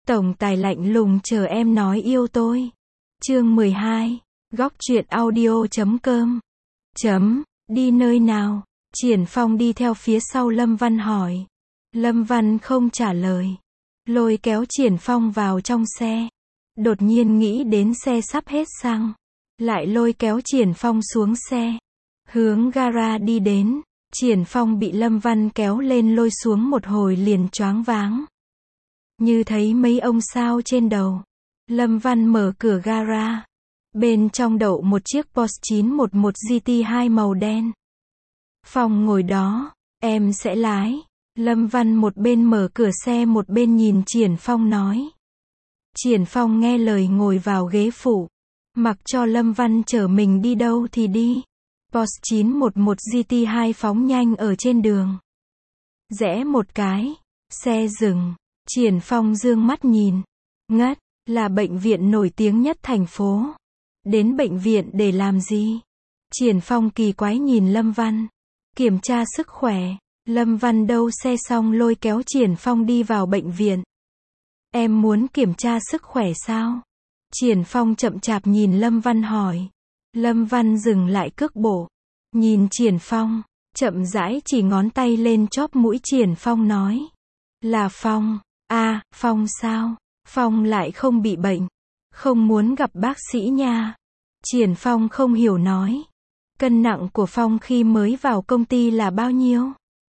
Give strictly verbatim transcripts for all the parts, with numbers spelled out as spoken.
Tổng tài lạnh lùng chờ em nói yêu tôi. Chương mười hai. Góc truyện audio chấm com. Chấm, đi nơi nào? Triển Phong đi theo phía sau Lâm Văn hỏi. Lâm Văn không trả lời. Lôi kéo Triển Phong vào trong xe. Đột nhiên nghĩ đến xe sắp hết xăng. Lại lôi kéo Triển Phong xuống xe. Hướng gara đi đến. Triển Phong bị Lâm Văn kéo lên lôi xuống một hồi liền choáng váng. Như thấy mấy ông sao trên đầu. Lâm Văn mở cửa gara. Bên trong đậu một chiếc Porsche chín một một giê tê hai màu đen. Phong ngồi đó, em sẽ lái. Lâm Văn một bên mở cửa xe một bên nhìn Triển Phong nói. Triển Phong nghe lời ngồi vào ghế phụ. Mặc cho Lâm Văn chở mình đi đâu thì đi. Porsche chín một một giê tê hai phóng nhanh ở trên đường. Rẽ một cái, xe dừng. Triển Phong dương mắt nhìn. Ngất, là bệnh viện nổi tiếng nhất thành phố. Đến bệnh viện để làm gì? Triển Phong kỳ quái nhìn Lâm Văn. Kiểm tra sức khỏe. Lâm Văn đâu xe xong lôi kéo Triển Phong đi vào bệnh viện. Em muốn kiểm tra sức khỏe sao? Triển Phong chậm chạp nhìn Lâm Văn hỏi. Lâm Văn dừng lại cước bộ. Nhìn Triển Phong, chậm rãi chỉ ngón tay lên chóp mũi Triển Phong nói. Là Phong. À, Phong sao? Phong lại không bị bệnh. Không muốn gặp bác sĩ nha. Triển Phong không hiểu nói. Cân nặng của Phong khi mới vào công ty là bao nhiêu?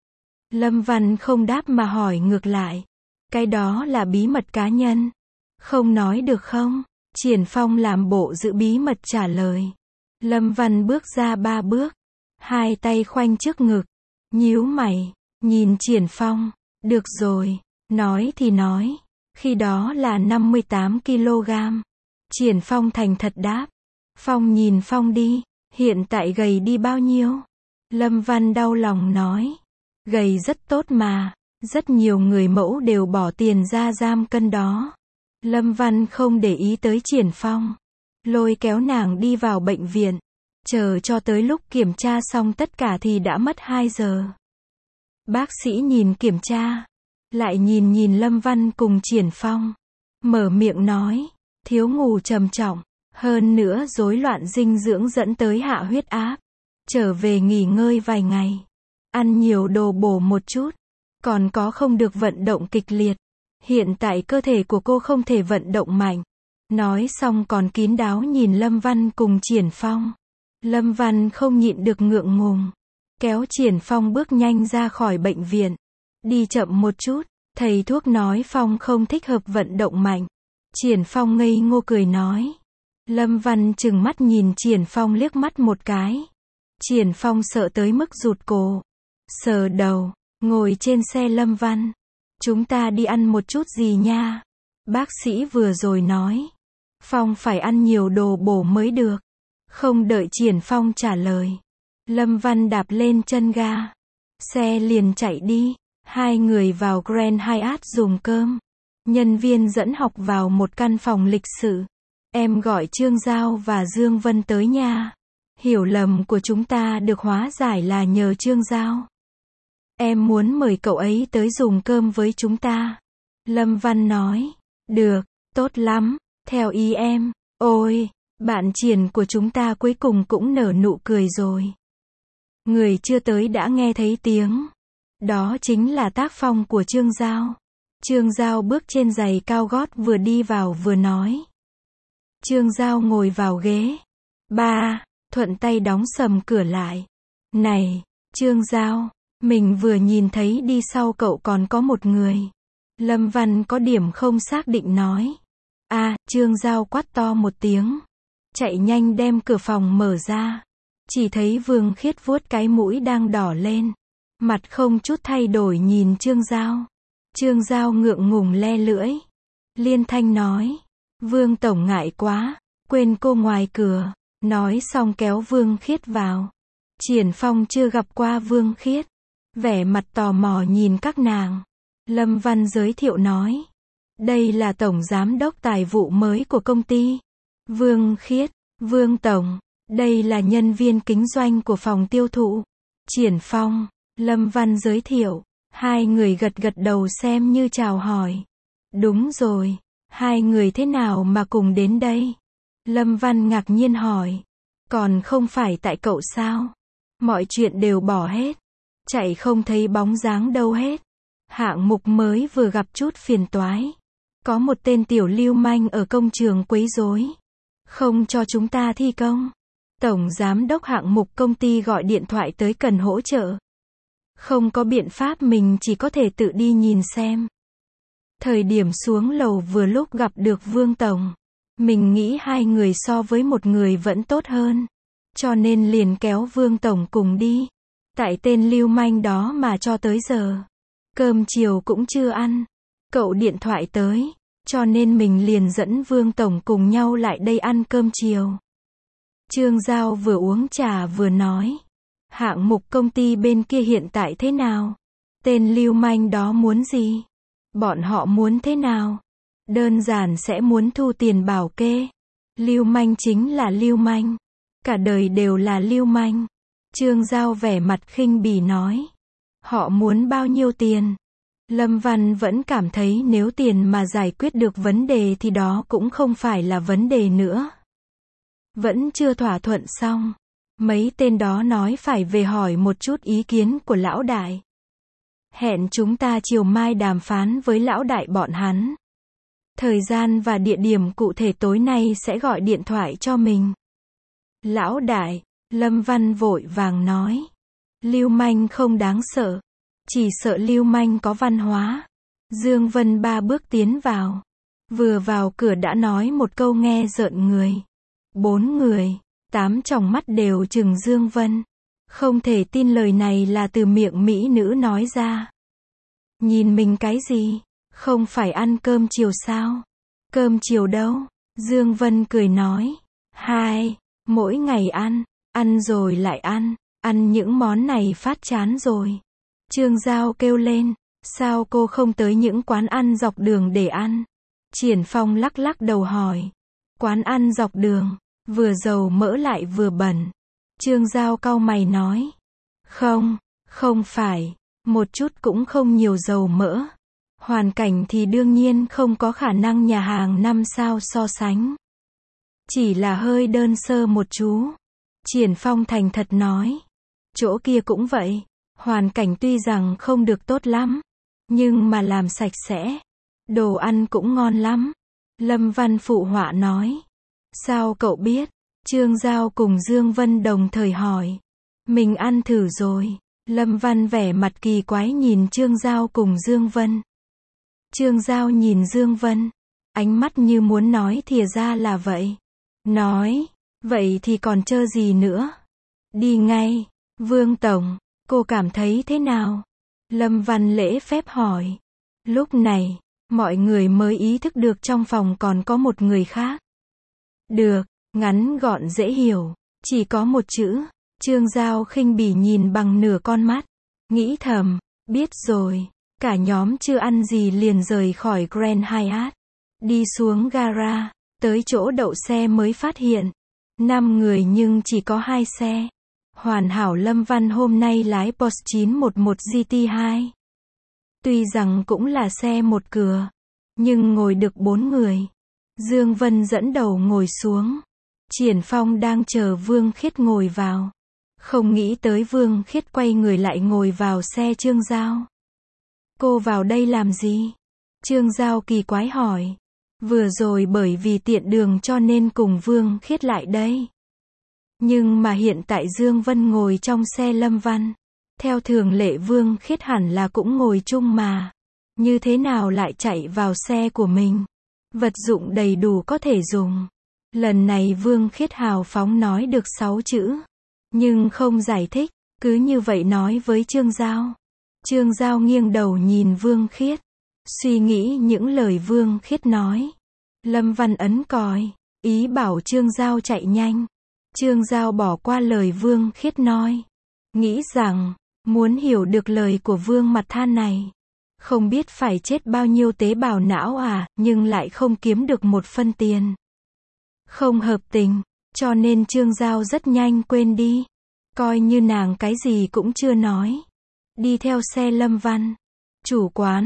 Lâm Văn không đáp mà hỏi ngược lại. Cái đó là bí mật cá nhân. Không nói được không? Triển Phong làm bộ giữ bí mật trả lời. Lâm Văn bước ra ba bước. Hai tay khoanh trước ngực. Nhíu mày. Nhìn Triển Phong. Được rồi. Nói thì nói. Khi đó là năm mươi tám ki lô gam. Triển Phong thành thật đáp. Phong nhìn Phong đi. Hiện tại gầy đi bao nhiêu? Lâm Văn đau lòng nói. Gầy rất tốt mà. Rất nhiều người mẫu đều bỏ tiền ra giam cân đó. Lâm Văn không để ý tới Triển Phong. Lôi kéo nàng đi vào bệnh viện. Chờ cho tới lúc kiểm tra xong tất cả thì đã mất hai giờ. Bác sĩ nhìn kiểm tra. Lại nhìn nhìn Lâm Văn cùng Triển Phong. Mở miệng nói. Thiếu ngủ trầm trọng. Hơn nữa rối loạn dinh dưỡng dẫn tới hạ huyết áp. Trở về nghỉ ngơi vài ngày. Ăn nhiều đồ bổ một chút. Còn có không được vận động kịch liệt. Hiện tại cơ thể của cô không thể vận động mạnh. Nói xong còn kín đáo nhìn Lâm Văn cùng Triển Phong. Lâm Văn không nhịn được ngượng ngùng. Kéo Triển Phong bước nhanh ra khỏi bệnh viện. Đi chậm một chút. Thầy thuốc nói Phong không thích hợp vận động mạnh. Triển Phong ngây ngô cười nói. Lâm Văn trừng mắt nhìn Triển Phong liếc mắt một cái. Triển Phong sợ tới mức rụt cổ. Sờ đầu. Ngồi trên xe Lâm Văn. Chúng ta đi ăn một chút gì nha? Bác sĩ vừa rồi nói. Phong phải ăn nhiều đồ bổ mới được. Không đợi Triển Phong trả lời. Lâm Văn đạp lên chân ga. Xe liền chạy đi. Hai người vào Grand Hyatt dùng cơm. Nhân viên dẫn học vào một căn phòng lịch sự. Em gọi Trương Giao và Dương Vân tới nha. Hiểu lầm của chúng ta được hóa giải là nhờ Trương Giao. Em muốn mời cậu ấy tới dùng cơm với chúng ta. Lâm Văn nói. Được, tốt lắm, theo ý em. Ôi, bạn Triển của chúng ta cuối cùng cũng nở nụ cười rồi. Người chưa tới đã nghe thấy tiếng. Đó chính là tác phong của Trương Giao. Trương Giao bước trên giày cao gót vừa đi vào vừa nói. Trương Giao ngồi vào ghế. Ba, thuận tay đóng sầm cửa lại. Này, Trương Giao, mình vừa nhìn thấy đi sau cậu còn có một người. Lâm Văn có điểm không xác định nói. À, Trương Giao quát to một tiếng. Chạy nhanh đem cửa phòng mở ra. Chỉ thấy Vương Khiết vuốt cái mũi đang đỏ lên. Mặt không chút thay đổi nhìn Trương Giao. Trương Giao ngượng ngùng le lưỡi. Liên thanh nói. Vương tổng ngại quá. Quên cô ngoài cửa. Nói xong kéo Vương Khiết vào. Triển Phong chưa gặp qua Vương Khiết. Vẻ mặt tò mò nhìn các nàng. Lâm Văn giới thiệu nói. Đây là tổng giám đốc tài vụ mới của công ty. Vương Khiết. Vương tổng. Đây là nhân viên kinh doanh của phòng tiêu thụ. Triển Phong. Lâm Văn giới thiệu. Hai người gật gật đầu xem như chào hỏi. Đúng rồi, hai người thế nào mà cùng đến đây? Lâm Văn ngạc nhiên hỏi. Còn không phải tại cậu sao? Mọi chuyện đều bỏ hết. Chạy không thấy bóng dáng đâu hết. Hạng mục mới vừa gặp chút phiền toái. Có một tên tiểu lưu manh ở công trường quấy rối. Không cho chúng ta thi công. Tổng giám đốc hạng mục công ty gọi điện thoại tới cần hỗ trợ. Không có biện pháp, mình chỉ có thể tự đi nhìn xem. Thời điểm xuống lầu vừa lúc gặp được Vương Tổng. Mình nghĩ hai người so với một người vẫn tốt hơn. Cho nên liền kéo Vương Tổng cùng đi. Tại tên lưu manh đó mà cho tới giờ. Cơm chiều cũng chưa ăn. Cậu điện thoại tới. Cho nên mình liền dẫn Vương Tổng cùng nhau lại đây ăn cơm chiều. Trương Giao vừa uống trà vừa nói. Hạng mục công ty bên kia hiện tại thế nào? Tên lưu manh đó muốn gì? Bọn họ muốn thế nào? Đơn giản sẽ muốn thu tiền bảo kê. Lưu manh chính là lưu manh. Cả đời đều là lưu manh. Trương Giao vẻ mặt khinh bỉ nói. Họ muốn bao nhiêu tiền? Lâm Văn vẫn cảm thấy nếu tiền mà giải quyết được vấn đề thì đó cũng không phải là vấn đề nữa. Vẫn chưa thỏa thuận xong. Mấy tên đó nói phải về hỏi một chút ý kiến của lão đại. Hẹn chúng ta chiều mai đàm phán với lão đại bọn hắn. Thời gian và địa điểm cụ thể tối nay sẽ gọi điện thoại cho mình. Lão đại, Lâm Văn vội vàng nói. Lưu manh không đáng sợ. Chỉ sợ lưu manh có văn hóa. Dương Vân ba bước tiến vào. Vừa vào cửa đã nói một câu nghe rợn người. Bốn người, tám tròng mắt đều trừng Dương Vân. Không thể tin lời này là từ miệng mỹ nữ nói ra. Nhìn mình cái gì? Không phải ăn cơm chiều sao? Cơm chiều đâu? Dương Vân cười nói. Hai, mỗi ngày ăn, ăn rồi lại ăn, ăn những món này phát chán rồi. Trương Giao kêu lên. Sao cô không tới những quán ăn dọc đường để ăn? Triển Phong lắc lắc đầu hỏi. Quán ăn dọc đường, vừa dầu mỡ lại vừa bẩn. Trương Giao cau mày nói. Không, không phải, một chút cũng không nhiều dầu mỡ. Hoàn cảnh thì đương nhiên không có khả năng nhà hàng năm sao so sánh. Chỉ là hơi đơn sơ một chú. Triển Phong thành thật nói. Chỗ kia cũng vậy. Hoàn cảnh tuy rằng không được tốt lắm. Nhưng mà làm sạch sẽ. Đồ ăn cũng ngon lắm. Lâm Văn phụ họa nói. Sao cậu biết? Trương Giao cùng Dương Vân đồng thời hỏi. Mình ăn thử rồi. Lâm Văn vẻ mặt kỳ quái nhìn Trương Giao cùng Dương Vân. Trương Giao nhìn Dương Vân. Ánh mắt như muốn nói thìa ra là vậy. Nói. Vậy thì còn chờ gì nữa? Đi ngay. Vương Tổng, cô cảm thấy thế nào? Lâm Văn lễ phép hỏi. Lúc này, mọi người mới ý thức được trong phòng còn có một người khác. Được, ngắn gọn dễ hiểu, chỉ có một chữ. Trương Giao khinh bỉ nhìn bằng nửa con mắt. Nghĩ thầm, biết rồi. Cả nhóm chưa ăn gì liền rời khỏi Grand Hyatt. Đi xuống gara, tới chỗ đậu xe mới phát hiện. Năm người nhưng chỉ có hai xe. Hoàn hảo Lâm Văn hôm nay lái Porsche chín một một G T hai. Tuy rằng cũng là xe một cửa, nhưng ngồi được bốn người. Dương Vân dẫn đầu ngồi xuống. Triển Phong đang chờ Vương Khiết ngồi vào. Không nghĩ tới Vương Khiết quay người lại ngồi vào xe Trương Giao. Cô vào đây làm gì? Trương Giao kỳ quái hỏi. Vừa rồi bởi vì tiện đường cho nên cùng Vương Khiết lại đây. Nhưng mà hiện tại Dương Vân ngồi trong xe Lâm Văn. Theo thường lệ Vương Khiết hẳn là cũng ngồi chung mà. Như thế nào lại chạy vào xe của mình? Vật dụng đầy đủ có thể dùng. Lần này Vương Khiết hào phóng nói được sáu chữ. Nhưng không giải thích, cứ như vậy nói với Trương Giao. Trương Giao nghiêng đầu nhìn Vương Khiết. Suy nghĩ những lời Vương Khiết nói. Lâm Văn ấn còi, ý bảo Trương Giao chạy nhanh. Trương Giao bỏ qua lời Vương Khiết nói. Nghĩ rằng, muốn hiểu được lời của Vương Mặt Than này. Không biết phải chết bao nhiêu tế bào não à, nhưng lại không kiếm được một phân tiền. Không hợp tình, cho nên Trương Giao rất nhanh quên đi. Coi như nàng cái gì cũng chưa nói. Đi theo xe Lâm Văn. Chủ quán,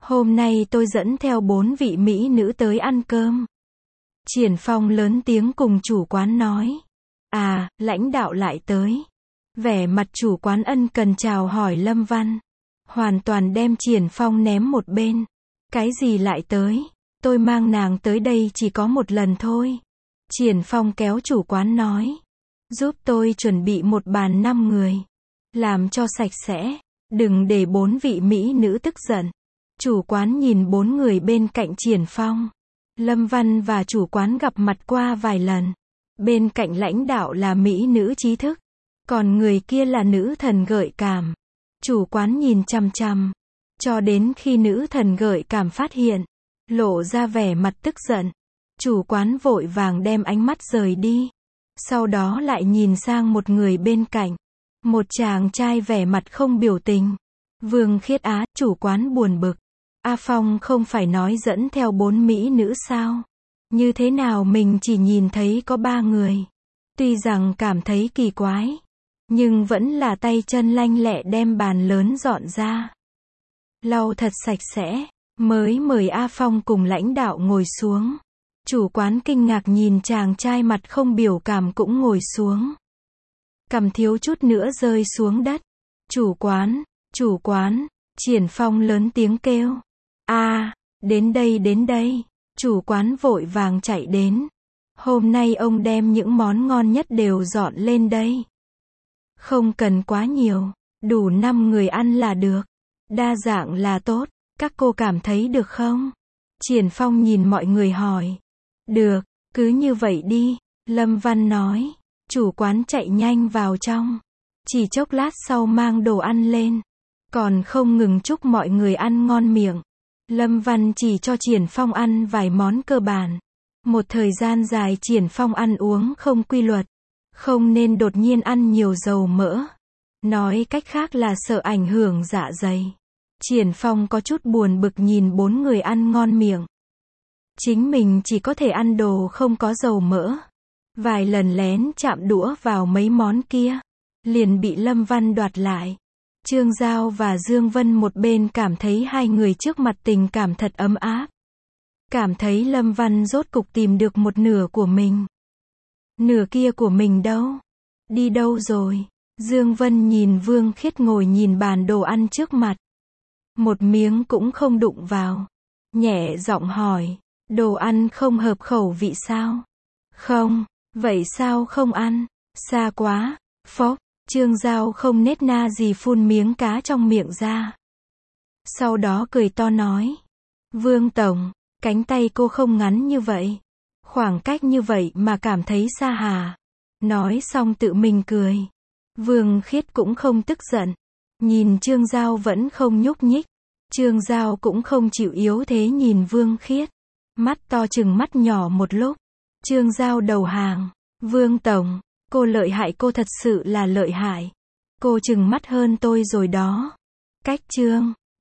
Hôm nay tôi dẫn theo bốn vị mỹ nữ tới ăn cơm. Triển Phong lớn tiếng cùng chủ quán nói. À, lãnh đạo lại tới. Vẻ mặt chủ quán ân cần chào hỏi Lâm Văn. Hoàn toàn đem Triển Phong ném một bên. Cái gì lại tới? Tôi mang nàng tới đây chỉ có một lần thôi. Triển Phong kéo chủ quán nói. Giúp tôi chuẩn bị một bàn năm người. Làm cho sạch sẽ. Đừng để bốn vị mỹ nữ tức giận. Chủ quán nhìn bốn người bên cạnh Triển Phong. Lâm Văn và chủ quán gặp mặt qua vài lần. Bên cạnh lãnh đạo là mỹ nữ trí thức. Còn người kia là nữ thần gợi cảm. Chủ quán nhìn chằm chằm. Cho đến khi nữ thần gợi cảm phát hiện. Lộ ra vẻ mặt tức giận. Chủ quán vội vàng đem ánh mắt rời đi. Sau đó lại nhìn sang một người bên cạnh. Một chàng trai vẻ mặt không biểu tình. Vương Khiết Á, chủ quán buồn bực. A Phong không phải nói dẫn theo bốn mỹ nữ sao? Như thế nào mình chỉ nhìn thấy có ba người? Tuy rằng cảm thấy kỳ quái. Nhưng vẫn là tay chân lanh lẹ đem bàn lớn dọn ra. Lau thật sạch sẽ. Mới mời A Phong cùng lãnh đạo ngồi xuống. Chủ quán kinh ngạc nhìn chàng trai mặt không biểu cảm cũng ngồi xuống. Cằm thiếu chút nữa rơi xuống đất. Chủ quán, chủ quán, Triển Phong lớn tiếng kêu. A, à, đến đây đến đây. Chủ quán vội vàng chạy đến. Hôm nay ông đem những món ngon nhất đều dọn lên đây. Không cần quá nhiều, đủ năm người ăn là được. Đa dạng là tốt, các cô cảm thấy được không? Triển Phong nhìn mọi người hỏi. Được, cứ như vậy đi, Lâm Văn nói. Chủ quán chạy nhanh vào trong. Chỉ chốc lát sau mang đồ ăn lên. Còn không ngừng chúc mọi người ăn ngon miệng. Lâm Văn chỉ cho Triển Phong ăn vài món cơ bản. Một thời gian dài Triển Phong ăn uống không quy luật. Không nên đột nhiên ăn nhiều dầu mỡ. Nói cách khác là sợ ảnh hưởng dạ dày. Triển Phong có chút buồn bực nhìn bốn người ăn ngon miệng. Chính mình chỉ có thể ăn đồ không có dầu mỡ. Vài lần lén chạm đũa vào mấy món kia. Liền bị Lâm Văn đoạt lại. Trương Giao và Dương Vân một bên cảm thấy hai người trước mặt tình cảm thật ấm áp. Cảm thấy Lâm Văn rốt cục tìm được một nửa của mình. Nửa kia của mình đâu? Đi đâu rồi? Dương Vân nhìn Vương Khiết ngồi nhìn bàn đồ ăn trước mặt. Một miếng cũng không đụng vào. Nhẹ giọng hỏi. Đồ ăn không hợp khẩu vị sao? Không. Vậy sao không ăn? Xa quá. Phốc. Trương Giao không nết na gì phun miếng cá trong miệng ra. Sau đó cười to nói. Vương Tổng, cánh tay cô không ngắn như vậy. Khoảng cách như vậy mà cảm thấy xa hà. Nói xong tự mình cười. Vương Khiết cũng không tức giận. Nhìn Trương Giao vẫn không nhúc nhích. Trương Giao cũng không chịu yếu thế nhìn Vương Khiết. Mắt to chừng mắt nhỏ một lúc. Trương Giao đầu hàng. Vương Tổng, cô lợi hại, cô thật sự là lợi hại. Cô chừng mắt hơn tôi rồi đó. Cách Trương